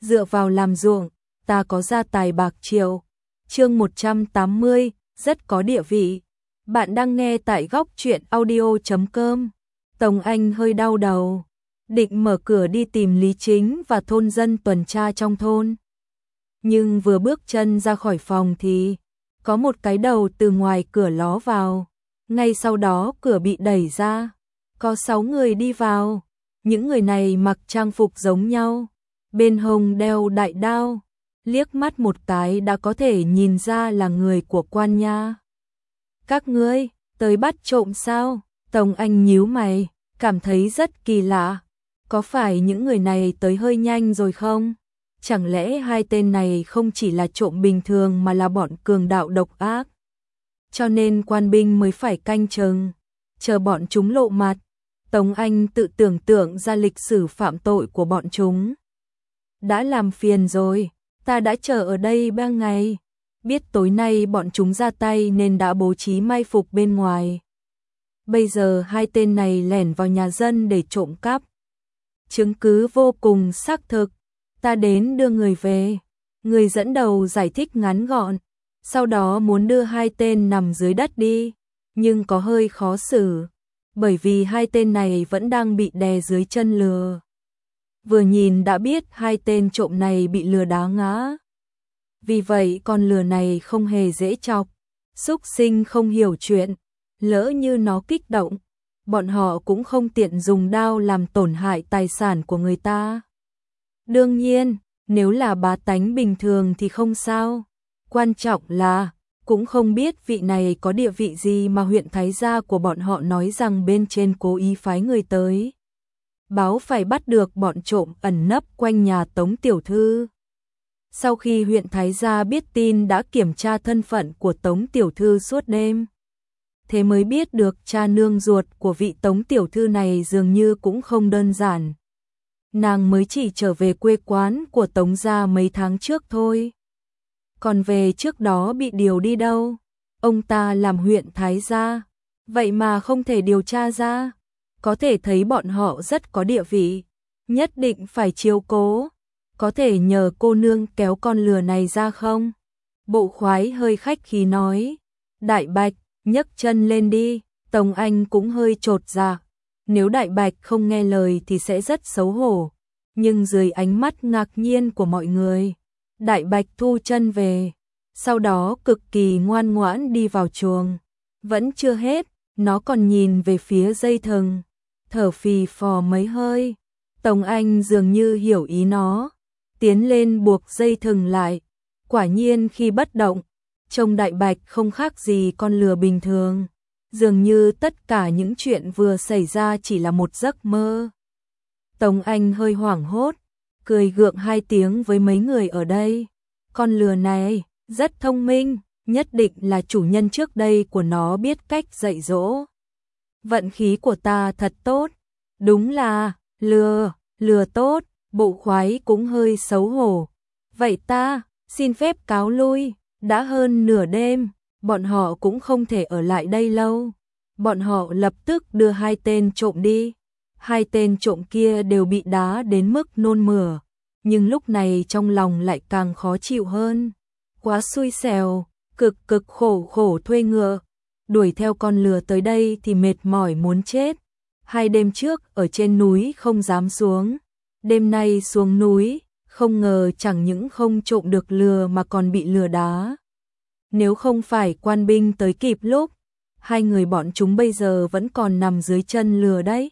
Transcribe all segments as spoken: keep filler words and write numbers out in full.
dựa vào làm ruộng, ta có gia tài bạc triệu. Chương một trăm tám mươi, rất có địa vị. Bạn đang nghe tại góc truyện audio chấm com. Tống Anh hơi đau đầu, định mở cửa đi tìm Lý Chính và thôn dân tuần tra trong thôn. Nhưng vừa bước chân ra khỏi phòng thì có một cái đầu từ ngoài cửa ló vào. Ngay sau đó cửa bị đẩy ra, có sáu người đi vào. Những người này mặc trang phục giống nhau, bên hông đeo đại đao, liếc mắt một cái đã có thể nhìn ra là người của quan nha. Các ngươi tới bắt trộm sao? Tống Anh nhíu mày, cảm thấy rất kỳ lạ. Có phải những người này tới hơi nhanh rồi không? Chẳng lẽ hai tên này không chỉ là trộm bình thường mà là bọn cường đạo độc ác? Cho nên quan binh mới phải canh chừng, chờ bọn chúng lộ mặt. Tống Anh tự tưởng tượng ra lịch sử phạm tội của bọn chúng. Đã làm phiền rồi, ta đã chờ ở đây ba ngày. Biết tối nay bọn chúng ra tay nên đã bố trí mai phục bên ngoài. Bây giờ hai tên này lẻn vào nhà dân để trộm cắp. Chứng cứ vô cùng xác thực. Ta đến đưa người về. Người dẫn đầu giải thích ngắn gọn. Sau đó muốn đưa hai tên nằm dưới đất đi. Nhưng có hơi khó xử. Bởi vì hai tên này vẫn đang bị đè dưới chân lừa. Vừa nhìn đã biết hai tên trộm này bị lừa đá ngã. Vì vậy con lừa này không hề dễ chọc. Súc sinh không hiểu chuyện. Lỡ như nó kích động, bọn họ cũng không tiện dùng đao làm tổn hại tài sản của người ta. Đương nhiên, nếu là bá tánh bình thường thì không sao. Quan trọng là, cũng không biết vị này có địa vị gì mà huyện thái gia của bọn họ nói rằng bên trên cố ý phái người tới. Báo phải bắt được bọn trộm ẩn nấp quanh nhà Tống tiểu thư. Sau khi huyện thái gia biết tin đã kiểm tra thân phận của Tống tiểu thư suốt đêm. Thế mới biết được cha nương ruột của vị Tống tiểu thư này dường như cũng không đơn giản. Nàng mới chỉ trở về quê quán của Tống gia mấy tháng trước thôi. Còn về trước đó bị điều đi đâu? Ông ta làm huyện thái gia, vậy mà không thể điều tra ra. Có thể thấy bọn họ rất có địa vị, nhất định phải chiếu cố. Có thể nhờ cô nương kéo con lừa này ra không? Bộ khoái hơi khách khí nói. Đại Bạch, nhấc chân lên đi. Tống Anh cũng hơi chột dạ. Nếu Đại Bạch không nghe lời thì sẽ rất xấu hổ. Nhưng dưới ánh mắt ngạc nhiên của mọi người, Đại Bạch thu chân về. Sau đó cực kỳ ngoan ngoãn đi vào chuồng. Vẫn chưa hết, nó còn nhìn về phía dây thừng, thở phì phò mấy hơi. Tống Anh dường như hiểu ý nó, tiến lên buộc dây thừng lại. Quả nhiên khi bất động, trông Đại Bạch không khác gì con lừa bình thường. Dường như tất cả những chuyện vừa xảy ra chỉ là một giấc mơ. Tống Anh hơi hoảng hốt, cười gượng hai tiếng với mấy người ở đây. Con lừa này rất thông minh, nhất định là chủ nhân trước đây của nó biết cách dạy dỗ. Vận khí của ta thật tốt. Đúng là lừa, lừa tốt. Bộ khoái cũng hơi xấu hổ. Vậy ta xin phép cáo lui. Đã hơn nửa đêm, bọn họ cũng không thể ở lại đây lâu. Bọn họ lập tức đưa hai tên trộm đi. Hai tên trộm kia đều bị đá đến mức nôn mửa, nhưng lúc này trong lòng lại càng khó chịu hơn. Quá xui xẻo, cực cực khổ khổ thuê ngựa, đuổi theo con lừa tới đây thì mệt mỏi muốn chết. Hai đêm trước ở trên núi không dám xuống, đêm nay xuống núi, không ngờ chẳng những không trộm được lừa mà còn bị lừa đá. Nếu không phải quan binh tới kịp lúc, hai người bọn chúng bây giờ vẫn còn nằm dưới chân lừa đấy.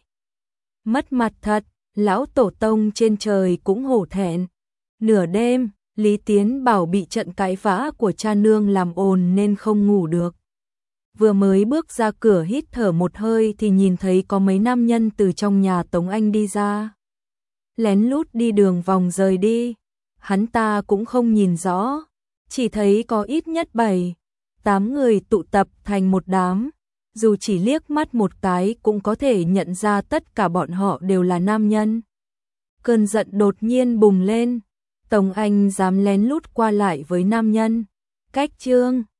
Mất mặt thật, lão tổ tông trên trời cũng hổ thẹn. Nửa đêm, Lý Tiến bảo bị trận cãi vã của cha nương làm ồn nên không ngủ được. Vừa mới bước ra cửa hít thở một hơi thì nhìn thấy có mấy nam nhân từ trong nhà Tống Anh đi ra. Lén lút đi đường vòng rời đi. Hắn ta cũng không nhìn rõ, chỉ thấy có ít nhất bảy, tám người tụ tập thành một đám. Dù chỉ liếc mắt một cái cũng có thể nhận ra tất cả bọn họ đều là nam nhân. Cơn giận đột nhiên bùng lên. Tống Anh dám lén lút qua lại với nam nhân. Cách trương,